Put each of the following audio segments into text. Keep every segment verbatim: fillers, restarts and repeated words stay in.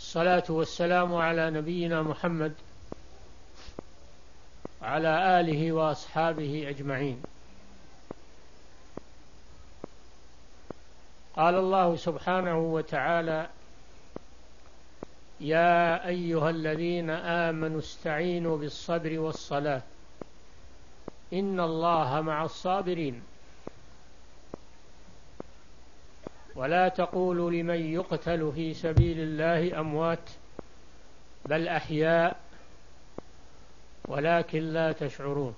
الصلاة والسلام على نبينا محمد وعلى آله وأصحابه أجمعين. قال الله سبحانه وتعالى: يا أيها الذين آمنوا استعينوا بالصبر والصلاة إن الله مع الصابرين ولا تقولوا لمن يقتل في سبيل الله أموات بل أحياء ولكن لا تشعرون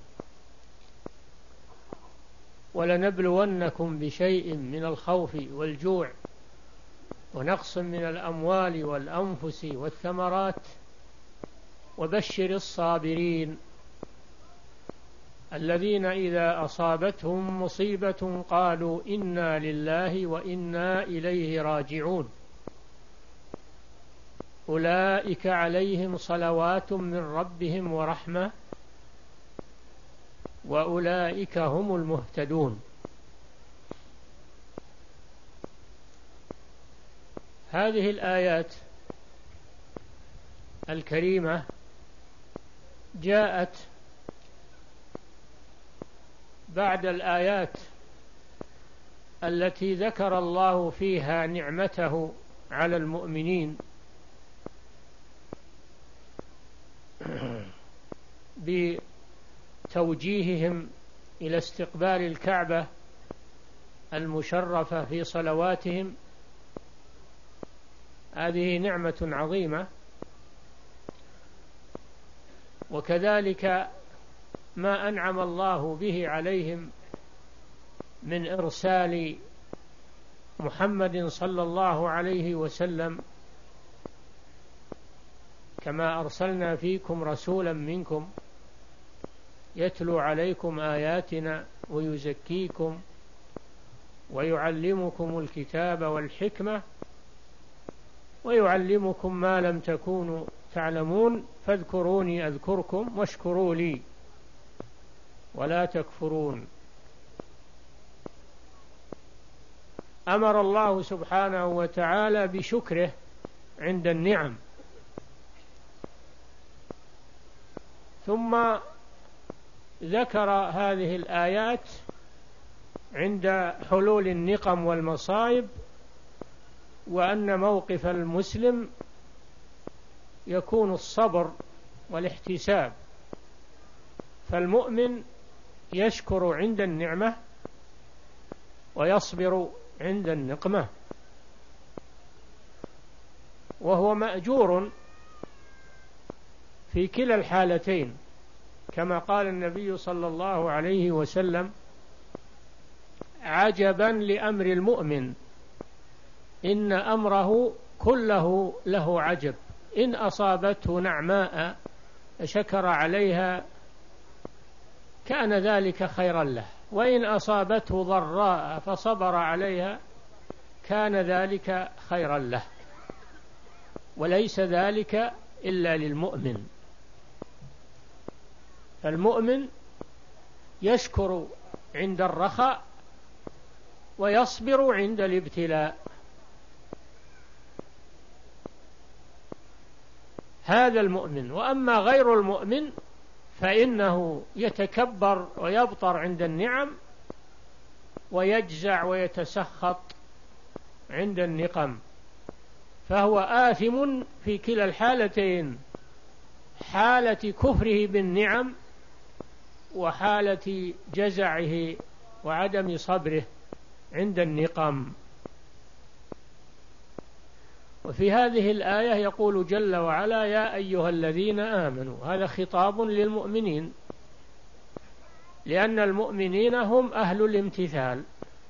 ولنبلونكم بشيء من الخوف والجوع ونقص من الأموال والأنفس والثمرات وبشر الصابرين الذين إذا أصابتهم مصيبة قالوا إنا لله وإنا إليه راجعون أولئك عليهم صلوات من ربهم ورحمة وأولئك هم المهتدون. هذه الآيات الكريمة جاءت بعد الآيات التي ذكر الله فيها نعمته على المؤمنين بتوجيههم إلى استقبال الكعبة المشرفة في صلواتهم. هذه نعمة عظيمة. وكذلك ما أنعم الله به عليهم من إرسال محمد صلى الله عليه وسلم، كما أرسلنا فيكم رسولا منكم يتلو عليكم آياتنا ويزكيكم ويعلمكم الكتاب والحكمة ويعلمكم ما لم تكونوا تعلمون فاذكروني أذكركم واشكروا لي ولا تكفرون. أمر الله سبحانه وتعالى بشكره عند النعم، ثم ذكر هذه الآيات عند حلول النقم والمصائب، وأن موقف المسلم يكون الصبر والاحتساب، فالمؤمن يشكر عند النعمة ويصبر عند النقمة، وهو مأجور في كلا الحالتين، كما قال النبي صلى الله عليه وسلم: عجبا لأمر المؤمن إن أمره كله له عجب، إن أصابته نعماء شكر عليها كان ذلك خيرا له، وإن أصابته ضراء فصبر عليها كان ذلك خيرا له، وليس ذلك إلا للمؤمن. فالمؤمن يشكر عند الرخاء ويصبر عند الابتلاء. هذا المؤمن. وأما غير المؤمن فإنه يتكبر ويبطر عند النعم ويجزع ويتسخط عند النقم، فهو آثم في كلا الحالتين، حالة كفره بالنعم وحالة جزعه وعدم صبره عند النقم. وفي هذه الآية يقول جل وعلا: يا أيها الذين آمنوا. هذا خطاب للمؤمنين، لأن المؤمنين هم أهل الامتثال،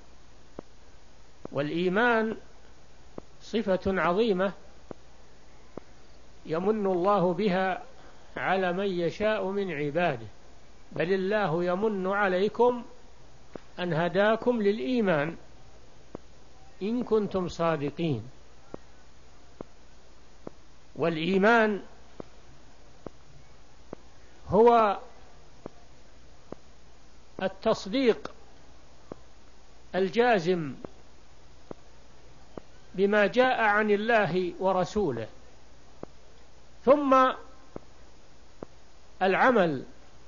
والإيمان صفة عظيمة يمن الله بها على من يشاء من عباده، بل الله يمن عليكم أن هداكم للإيمان إن كنتم صادقين. والإيمان هو التصديق الجازم بما جاء عن الله ورسوله ثم العمل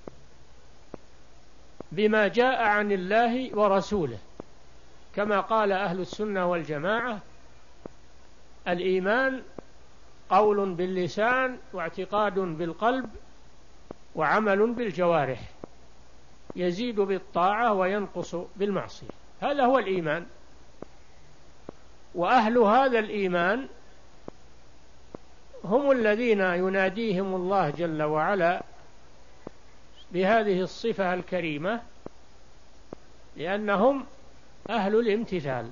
بما جاء عن الله ورسوله، كما قال أهل السنة والجماعة: الإيمان قول باللسان واعتقاد بالقلب وعمل بالجوارح، يزيد بالطاعة وينقص بالمعصية. هذا هو الإيمان. وأهل هذا الإيمان هم الذين يناديهم الله جل وعلا بهذه الصفة الكريمة، لأنهم أهل الامتثال.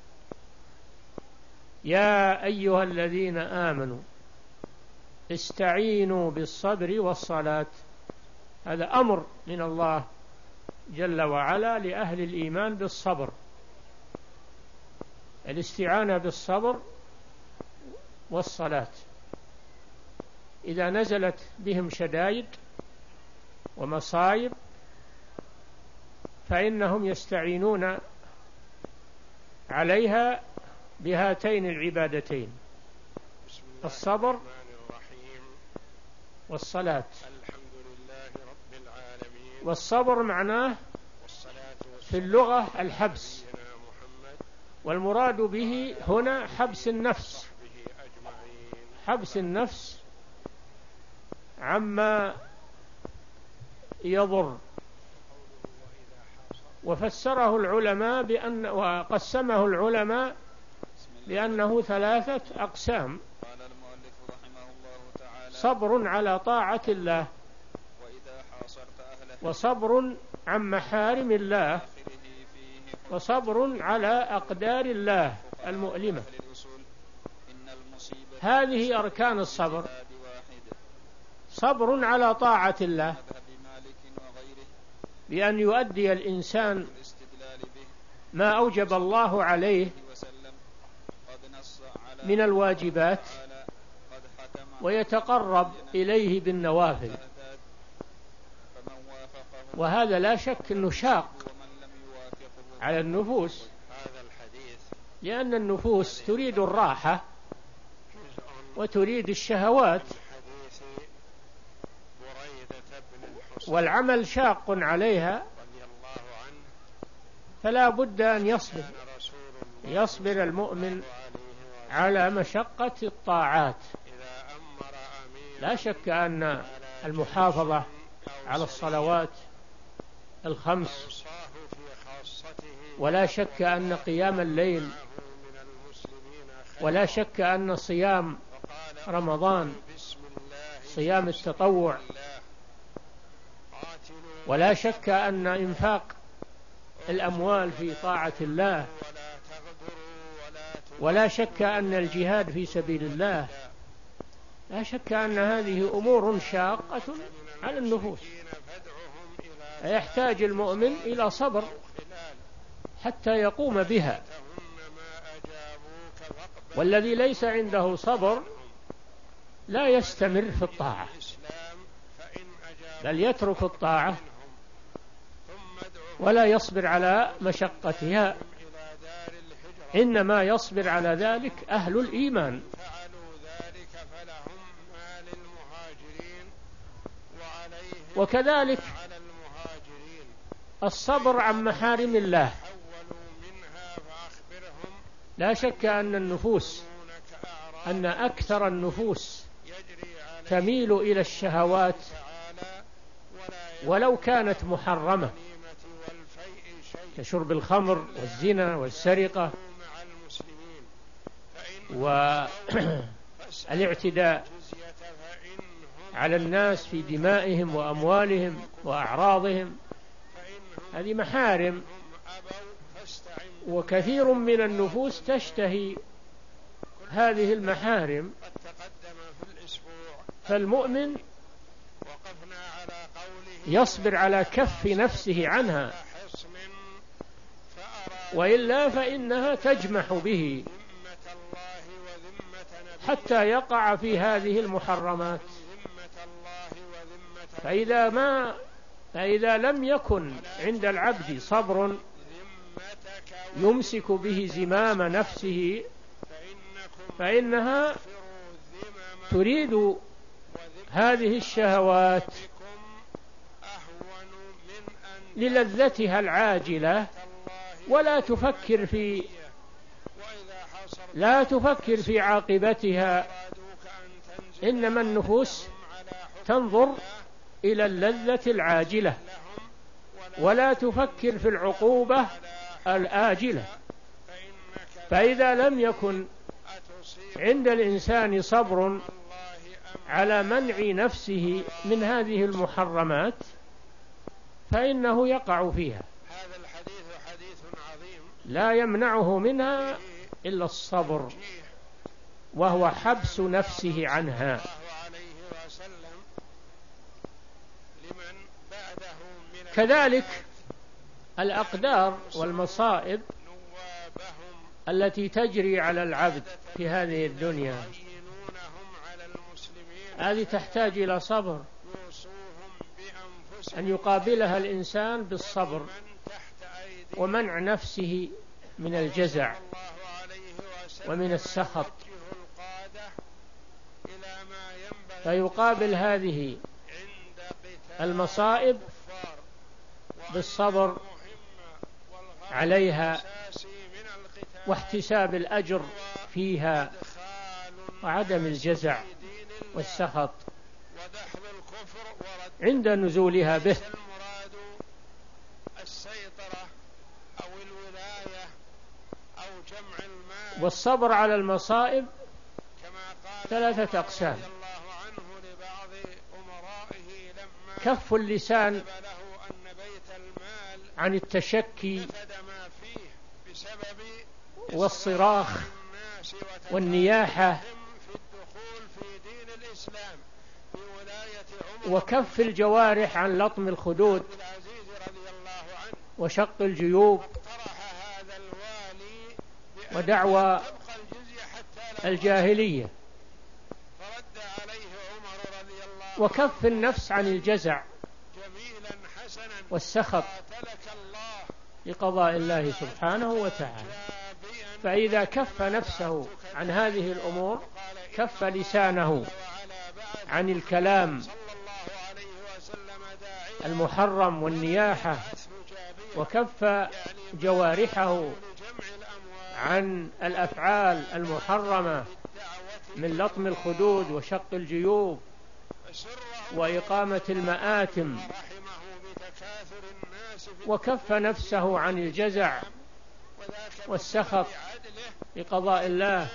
يا أيها الذين آمنوا استعينوا بالصبر والصلاة. هذا أمر من الله جل وعلا لأهل الإيمان بالصبر، الاستعانة بالصبر والصلاة. إذا نزلت بهم شدائد ومصائب فإنهم يستعينون عليها بهاتين العبادتين: الصبر والصلاة. والصبر معناه في اللغة الحبس، والمراد به هنا حبس النفس، حبس النفس عما يضر. وفسره العلماء بأن وقسمه العلماء بأنه ثلاثة أقسام: صبر على طاعة الله، وصبر عن محارم الله، وصبر على أقدار الله المؤلمة. هذه أركان الصبر: صبر على طاعة الله بأن يؤدي الإنسان ما أوجب الله عليه من الواجبات ويتقرب إليه بالنوافل، وهذا لا شك أنه شاق على النفوس، لأن النفوس تريد الراحة وتريد الشهوات، والعمل شاق عليها، فلا بد أن يصبر يصبر المؤمن على مشقة الطاعات. لا شك أن المحافظة على الصلوات الخمس، ولا شك أن قيام الليل، ولا شك أن صيام رمضان صيام التطوع، ولا شك أن إنفاق الأموال في طاعة الله، ولا شك أن الجهاد في سبيل الله. لا شك أن هذه أمور شاقة على النفوس، يحتاج المؤمن إلى صبر حتى يقوم بها. والذي ليس عنده صبر لا يستمر في الطاعة، بل يترك الطاعة ولا يصبر على مشقتها. إنما يصبر على ذلك أهل الإيمان. وكذلك الصبر عن محارم الله. لا شك أن النفوس أن أكثر النفوس تميل إلى الشهوات ولو كانت محرمة، كشرب الخمر والزنا والسرقة والاعتداء على الناس في دمائهم وأموالهم وأعراضهم. هذه محارم، وكثير من النفوس تشتهي هذه المحارم. فالمؤمن يصبر على كف نفسه عنها، وإلا فإنها تجمح به حتى يقع في هذه المحرمات. فإذا ما فإذا لم يكن عند العبد صبر يمسك به زمام نفسه، فإنها تريد هذه الشهوات للذتها العاجلة، ولا تفكر في لا تفكر في عاقبتها، إنما النفوس تنظر إلى اللذة العاجلة ولا تفكر في العقوبة الآجلة. فإذا لم يكن عند الإنسان صبر على منع نفسه من هذه المحرمات فإنه يقع فيها، لا يمنعه منها إلا الصبر، وهو حبس نفسه عنها. كذلك الأقدار والمصائب التي تجري على العبد في هذه الدنيا، هذه تحتاج إلى صبر، أن يقابلها الإنسان بالصبر ومنع نفسه من الجزع ومن السخط، فيقابل هذه المصائب بالصبر عليها واحتساب الأجر فيها وعدم الجزع والسخط عند نزولها به. والصبر على المصائب ثلاثة أقسام: كف اللسان عن التشكي والصراخ والنياحة، وكف الجوارح عن لطم الخدود وشق الجيوب ودعوى الجاهلية، وكف النفس عن الجزع والسخط لقضاء الله سبحانه وتعالى. فإذا كف نفسه عن هذه الأمور كف لسانه عن الكلام المحرم والنياحة، وكف جوارحه عن الأفعال المحرمة من لطم الخدود وشق الجيوب وإقامة المآتم، وكف نفسه عن الجزع والسخط لقضاء الله،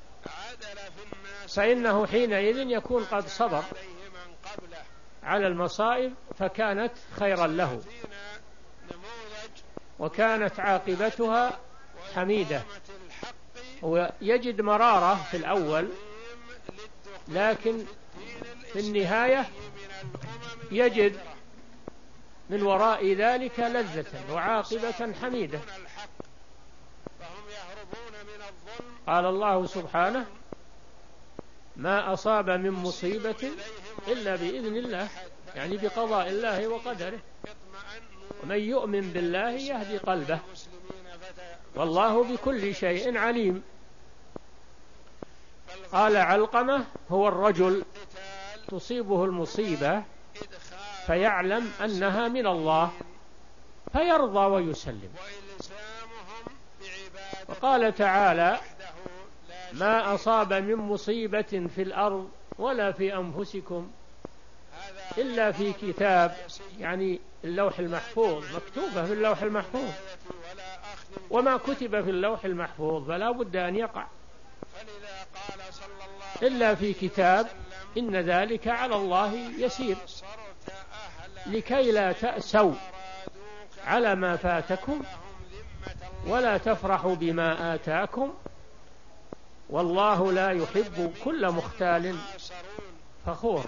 فإنه حينئذ يكون قد صبر على المصائب فكانت خيرا له وكانت عاقبتها حميدة. ويجد مرارة في الأول، لكن في النهاية يجد من وراء ذلك لذة وعاقبة حميدة. قال الله سبحانه: ما أصاب من مصيبة إلا بإذن الله، يعني بقضاء الله وقدره، ومن يؤمن بالله يهدي قلبه والله بكل شيء عليم. قال علقمة: هو الرجل تصيبه المصيبة فيعلم أنها من الله فيرضى ويسلم. وقال تعالى: ما أصاب من مصيبة في الأرض ولا في أنفسكم إلا في كتاب، يعني اللوح المحفوظ، مكتوبة في اللوح المحفوظ، وما كتب في اللوح المحفوظ فلا بد أن يقع إلا في كتاب، إن ذلك على الله يسير، لكي لا تأسوا على ما فاتكم ولا تفرحوا بما آتاكم والله لا يحب كل مختال فخور.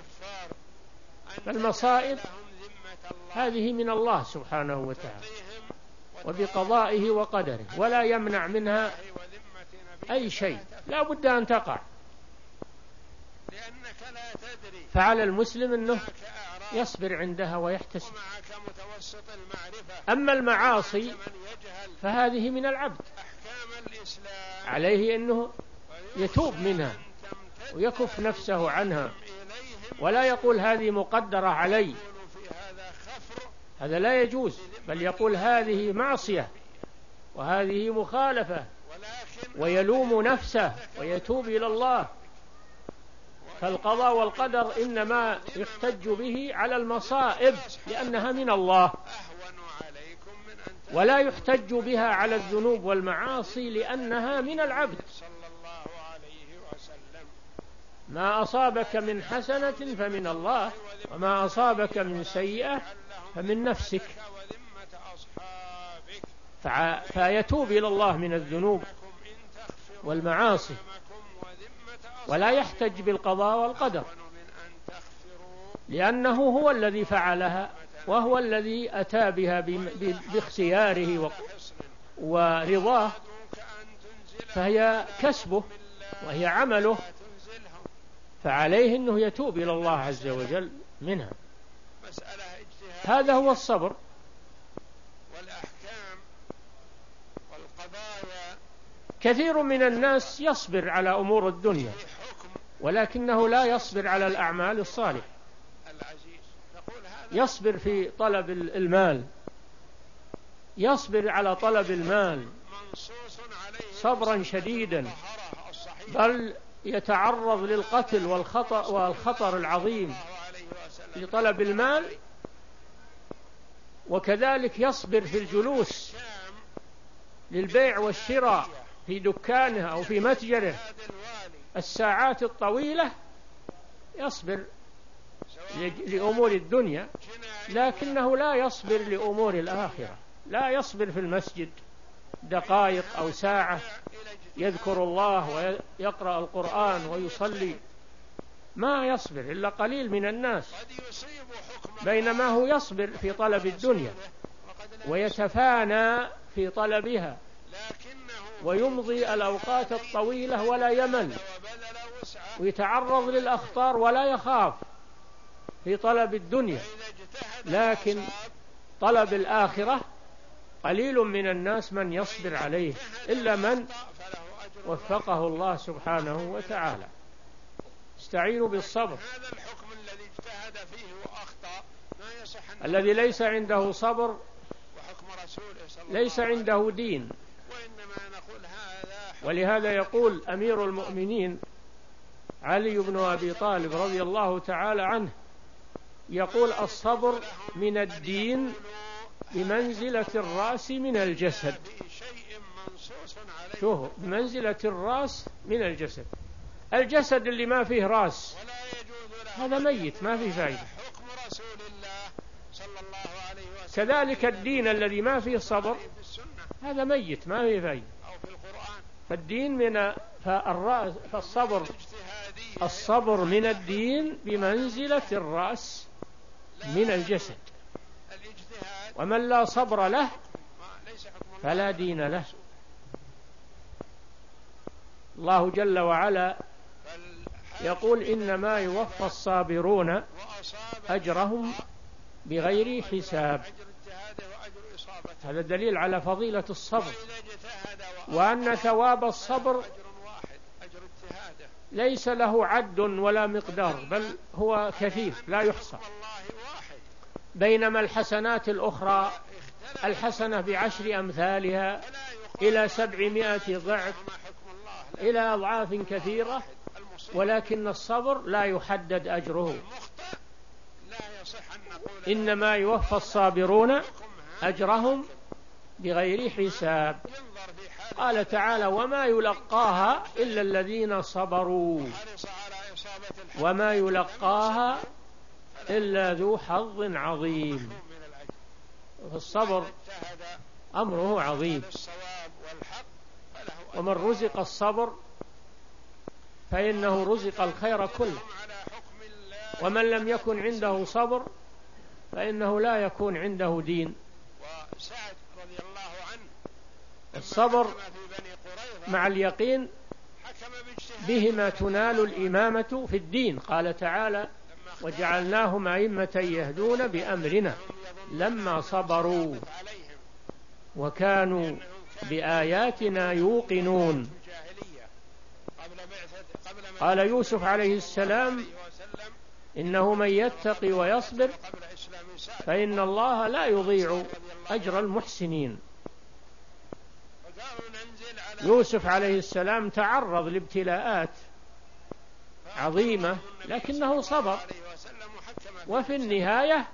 فالمصائب هذه من الله سبحانه وتعالى وبقضائه وقدره، ولا يمنع منها أي شيء، لا بد أن تقع. فعلى المسلم أنه يصبر عندها ويحتسب. أما المعاصي فهذه من العبد، عليه أنه يتوب منها ويكف نفسه عنها ولا يقول هذه مقدرة علي، هذا لا يجوز، بل يقول هذه معصية وهذه مخالفة، ويلوم نفسه ويتوب إلى الله. فالقضاء والقدر إنما يحتج به على المصائب لأنها من الله، ولا يحتج بها على الذنوب والمعاصي لأنها من العبد. ما أصابك من حسنة فمن الله، وما أصابك من سيئة فمن نفسك. فيتوب إلى الله من الذنوب والمعاصي، ولا يحتج بالقضاء والقدر، لأنه هو الذي فعلها وهو الذي أتى بها باختياره ورضاه، فهي كسبه وهي عمله، فعليه أنه يتوب إلى الله عز وجل منها. هذا هو الصبر. كثير من الناس يصبر على أمور الدنيا، ولكنه لا يصبر على الأعمال الصالحة. يصبر في طلب المال، يصبر على طلب المال صبرا شديدا، بل يتعرض للقتل والخطر, والخطر العظيم لطلب المال. وكذلك يصبر في الجلوس للبيع والشراء في دكانه أو في متجره الساعات الطويلة، يصبر لأمور الدنيا، لكنه لا يصبر لأمور الآخرة. لا يصبر في المسجد دقائق أو ساعة يذكر الله ويقرأ القرآن ويصلي، ما يصبر إلا قليل من الناس، بينما هو يصبر في طلب الدنيا ويتفانى في طلبها ويمضي الأوقات الطويلة ولا يمل، ويتعرض للأخطار ولا يخاف في طلب الدنيا. لكن طلب الآخرة قليل من الناس من يصبر عليه إلا من وفقه الله سبحانه وتعالى. استعينوا بالصبر. الذي ليس عنده صبر ليس عنده دين. ولهذا يقول أمير المؤمنين علي بن أبي طالب رضي الله تعالى عنه، يقول الصبر من الدين بمنزلة الرأس من الجسد. شوفوا، بمنزلة الرأس من الجسد. الجسد اللي ما فيه رأس هذا ميت، ما فيه فائدة. كذلك الدين الذي ما فيه صبر هذا ميت، ما فيه فائدة. فالدين من فالرأس فالصبر الصبر من الدين بمنزلة الرأس من الجسد، ومن لا صبر له فلا دين له. الله جل وعلا يقول إنما يوفى الصابرون أجرهم بغير حساب. هذا دليل على فضيلة الصبر، وأن ثواب الصبر ليس له عد ولا مقدار، بل هو كثير لا يحصى. بينما الحسنات الأخرى الحسنة بعشر أمثالها إلى سبعمائة ضعف إلى أضعاف كثيرة، ولكن الصبر لا يحدد أجره. إنما يوفى الصابرون أجرهم بغير حساب. قال تعالى وما يلقاها إلا الذين صبروا وما يلقاها إلا ذو حظ عظيم. فالصبر أمره عظيم، ومن رزق الصبر فإنه رزق الخير كله، ومن لم يكن عنده صبر فإنه لا يكون عنده دين. الصبر مع اليقين بهما تنال الإمامة في الدين. قال تعالى وجعلناهم أئمة يهدون بأمرنا لما صبروا وكانوا بآياتنا يوقنون. قال يوسف عليه السلام إنه من يتقي ويصبر فإن الله لا يضيع أجر المحسنين. يوسف عليه السلام تعرض لابتلاءات عظيمة لكنه صبر، وفي النهاية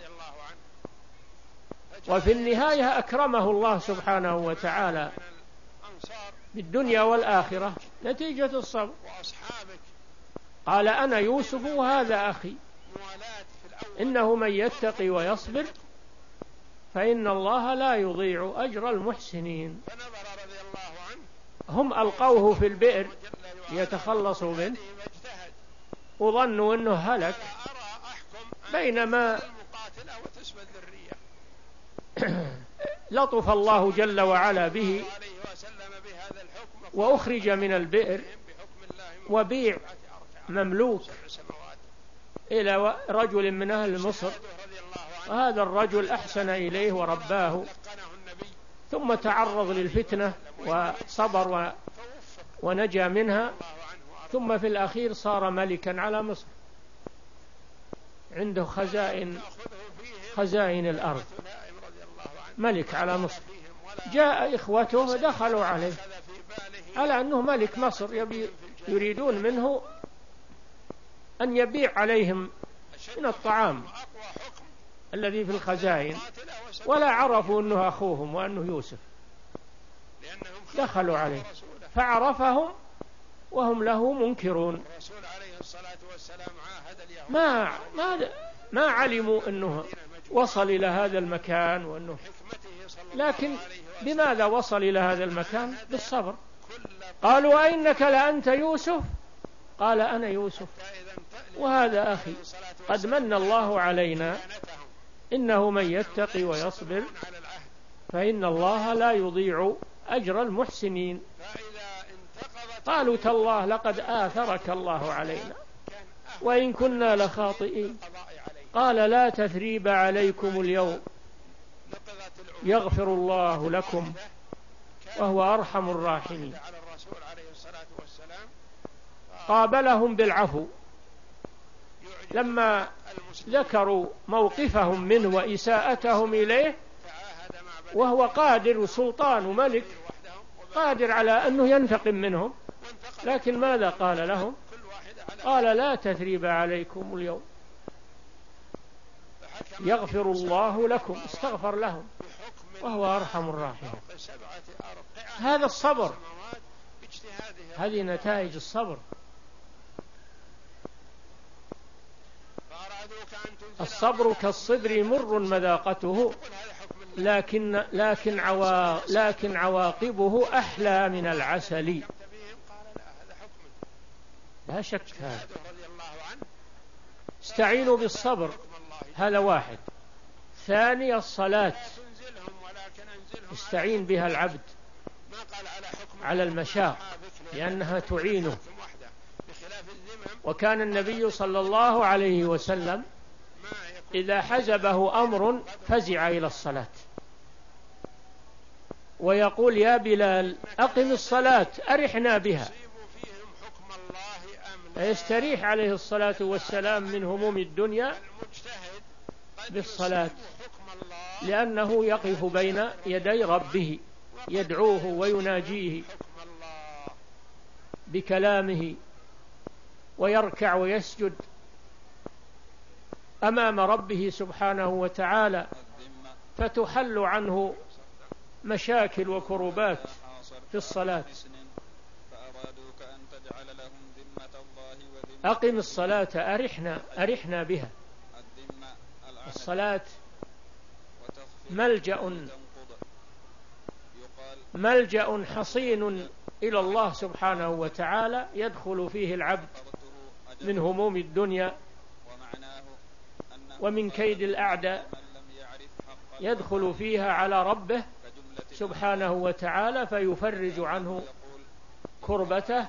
وفي النهاية أكرمه الله سبحانه وتعالى بالدنيا والآخرة نتيجة الصبر. قال أنا يوسف وهذا أخي إنه من يتقي ويصبر فإن الله لا يضيع أجر المحسنين. هم ألقوه في البئر ليتخلصوا منه وظنوا أنه هلك، بينما لطف الله جل وعلا به وأخرج من البئر وبيع مملوك إلى رجل من أهل مصر، وهذا الرجل أحسن إليه ورباه، ثم تعرض للفتنة وصبر ونجا منها، ثم في الأخير صار ملكا على مصر، عنده خزائن خزائن الأرض، ملك على مصر. جاء إخوته دخلوا عليه على أنه ملك مصر، يبي يريدون منه أن يبيع عليهم من الطعام الذي في الخزائن، ولا عرفوا أنه أخوهم وأنه يوسف. دخلوا عليه فعرفهم وهم له منكرون، ما ما ما علموا أنه وصل إلى هذا المكان وأنه، لكن بماذا وصل إلى هذا المكان؟ بالصبر. قالوا أئنك لأنت يوسف؟ قال أنا يوسف وهذا أخي قد من الله علينا إنه من يتقي ويصبر فإن الله لا يضيع أجر المحسنين. قالوا تالله لقد آثرك الله علينا وإن كنا لخاطئين. قال لا تثريب عليكم اليوم يغفر الله لكم وهو أرحم الراحمين. قابلهم بالعفو لما ذكروا موقفهم منه وإساءتهم إليه، وهو قادر سلطان وملك قادر على أنه ينتقم منهم، لكن ماذا قال لهم؟ قال لا تثريب عليكم اليوم يغفر الله لكم، استغفر لهم وهو أرحم الراحمين. هذا الصبر، هذه نتائج الصبر. الصبر كالصبر مر مذاقته لكن لكن عوا لكن عواقبه أحلى من العسل. لا شك هذا. استعينوا بالصبر، هذا واحد. ثاني الصلاة، استعين بها العبد على المشاق لأنها تعينه. وكان النبي صلى الله عليه وسلم إذا حزبه أمر فزع إلى الصلاة ويقول يا بلال أقم الصلاة أرحنا بها، فيستريح عليه الصلاة والسلام من هموم الدنيا بالصلاة، لأنه يقف بين يدي ربه يدعوه ويناجيه بكلامه، ويركع ويسجد أمام ربه سبحانه وتعالى، فتحل عنه مشاكل وكروبات في الصلاة. أقم الصلاة أرحنا أرحنا بها. الصلاة ملجأ ملجأ حصين إلى الله سبحانه وتعالى يدخل فيه العبد من هموم الدنيا ومن كيد الأعداء، يدخل فيها على ربه سبحانه وتعالى فيفرج عنه كربته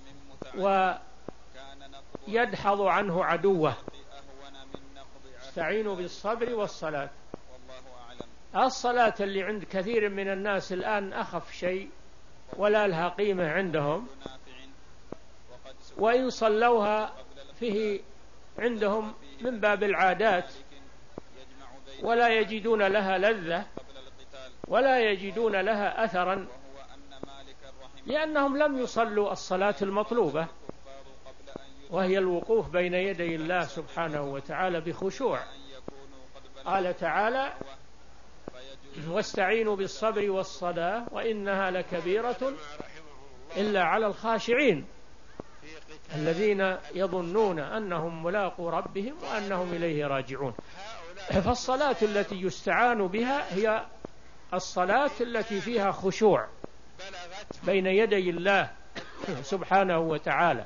ويدحض عنه عدوه. استعينوا بالصبر والصلاة. الصلاة اللي عند كثير من الناس الآن أخف شيء ولا لها قيمة عندهم، وإن صلوها فيه عندهم من باب العادات، ولا يجدون لها لذة ولا يجدون لها أثرا، لأنهم لم يصلوا الصلاة المطلوبة، وهي الوقوف بين يدي الله سبحانه وتعالى بخشوع. قال تعالى: واستعينوا بالصبر والصلاة وإنها لكبيرة إلا على الخاشعين الذين يظنون أنهم ملاقو ربهم وأنهم إليه راجعون. فالصلاة التي يستعان بها هي الصلاة التي فيها خشوع بين يدي الله سبحانه وتعالى.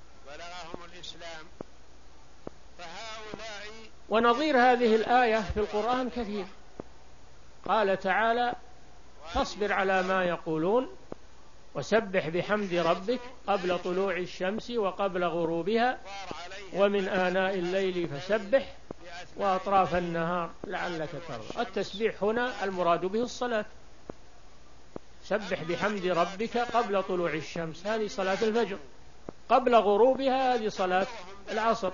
ونظير هذه الآية في القرآن كثير. قال تعالى: فاصبر على ما يقولون وسبح بحمد ربك قبل طلوع الشمس وقبل غروبها ومن آناء الليل فسبح وأطراف النهار لعلك ترضى. التسبيح هنا المراد به الصلاة. سبح بحمد ربك قبل طلوع الشمس، هذه صلاة الفجر. قبل غروبها هذه صلاة العصر.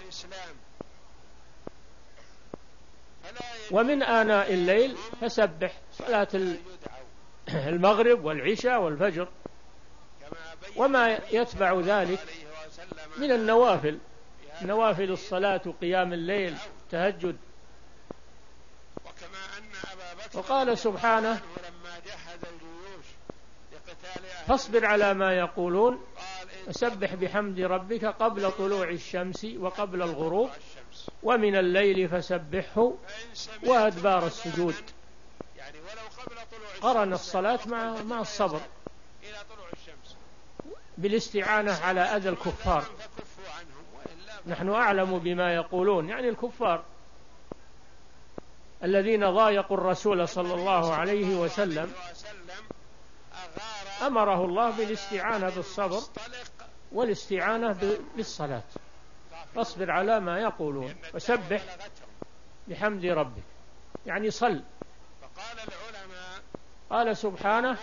ومن آناء الليل فسبح، صلاة المغرب والعشاء والفجر وما يتبع ذلك من النوافل، نوافل الصلاة وقيام الليل تهجد. وقال سبحانه: فاصبر على ما يقولون وسبح بحمد ربك قبل طلوع الشمس وقبل الغروب ومن الليل فسبحه وأدبار السجود. قرن الصلاة مع مع الصبر بالاستعانة على أذى الكفار. نحن أعلم بما يقولون، يعني الكفار الذين ضايقوا الرسول صلى الله عليه وسلم أمره الله بالاستعانة بالصبر والاستعانة بالصلاة. فاصبر على ما يقولون وسبح بحمد ربك، يعني صل. قال سبحانه: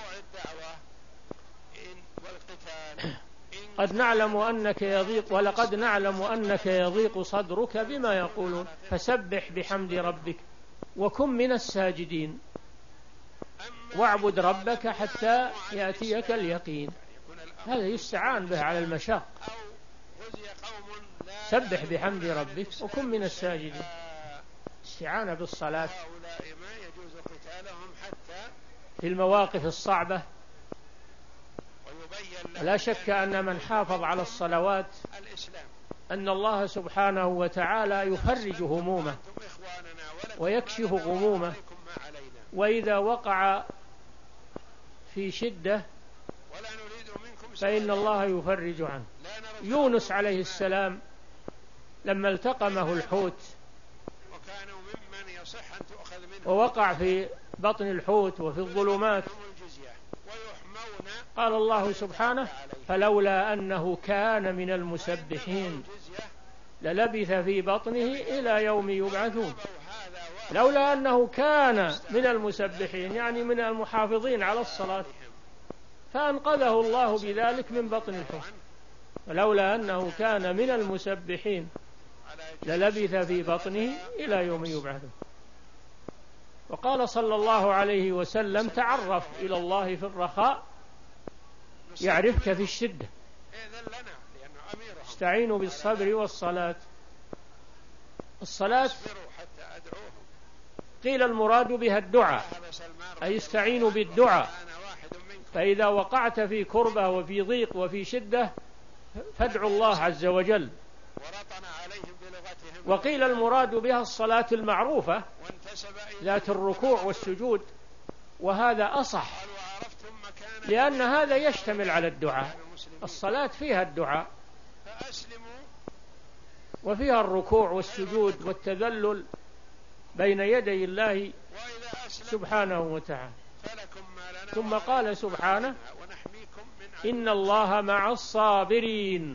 قد نعلم أنك يضيق ولقد نعلم أنك يضيق صدرك بما يقولون فسبح بحمد ربك وكن من الساجدين واعبد ربك حتى يأتيك اليقين. هذا يستعان به على المشاق. سبح بحمد ربك وكن من الساجدين، استعانة بالصلاة في المواقف الصعبة. لا شك أن من حافظ على الصلوات أن الله سبحانه وتعالى يفرج همومه ويكشف غمومه، وإذا وقع في شدة فإن الله يفرج عنه. يونس عليه السلام لما التقمه الحوت ووقع في بطن الحوت وفي الظلمات، قال الله سبحانه: فلولا أنه كان من المسبحين للبث في بطنه إلى يوم يبعثون. لولا أنه كان من المسبحين يعني من المحافظين على الصلاة، فأنقذه الله بذلك من بطن الحوت. ولولا أنه كان من المسبحين للبث في بطنه إلى يوم يبعثون. وقال صلى الله عليه وسلم: تعرف إلى الله في الرخاء يعرفك في الشدة. استعينوا بالصبر والصلاة. الصلاة قيل المراد بها الدعاء، أي استعينوا بالدعاء. فإذا وقعت في كربة وفي ضيق وفي شدة فادعوا الله عز وجل. وقيل المراد بها الصلاة المعروفة ذات الركوع والسجود، وهذا أصح لأن هذا يشتمل على الدعاء. الصلاة فيها الدعاء وفيها الركوع والسجود والتذلل بين يدي الله سبحانه وتعالى. ثم قال سبحانه: إن الله مع الصابرين.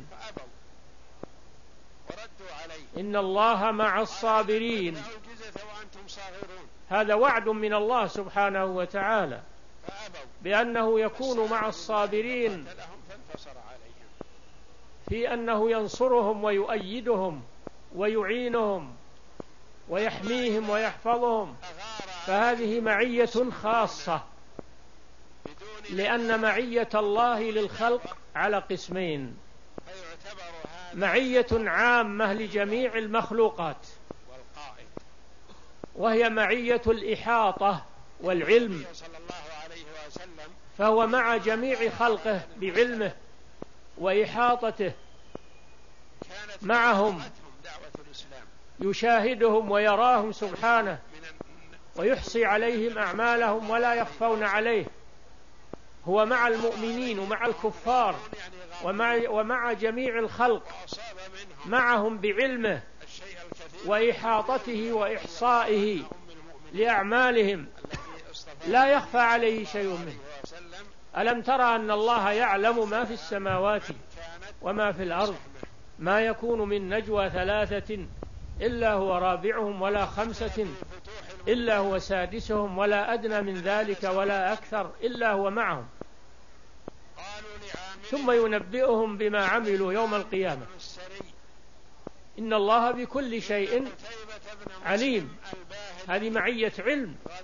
إن الله مع الصابرين، هذا وعد من الله سبحانه وتعالى بأنه يكون مع الصابرين في أنه ينصرهم ويؤيدهم ويعينهم ويحميهم ويحفظهم، فهذه معية خاصة، لأن معية الله للخلق على قسمين: معية عامة لجميع المخلوقات، وهي معية الإحاطة والعلم، فهو مع جميع خلقه بعلمه وإحاطته، معهم يشاهدهم ويراهم سبحانه ويحصي عليهم أعمالهم ولا يخفون عليه. هو مع المؤمنين ومع الكفار ومع, ومع جميع الخلق، معهم بعلمه وإحاطته وإحصائه لأعمالهم، لا يخفى عليه شيء منه. ألم ترى أن الله يعلم ما في السماوات وما في الأرض؟ ما يكون من نجوى ثلاثة إلا هو رابعهم ولا خمسة إلا هو سادسهم ولا أدنى من ذلك ولا أكثر إلا هو معهم، ثم ينبئهم بما عملوا يوم القيامة. إن الله بكل شيء عليم. هذه معية علم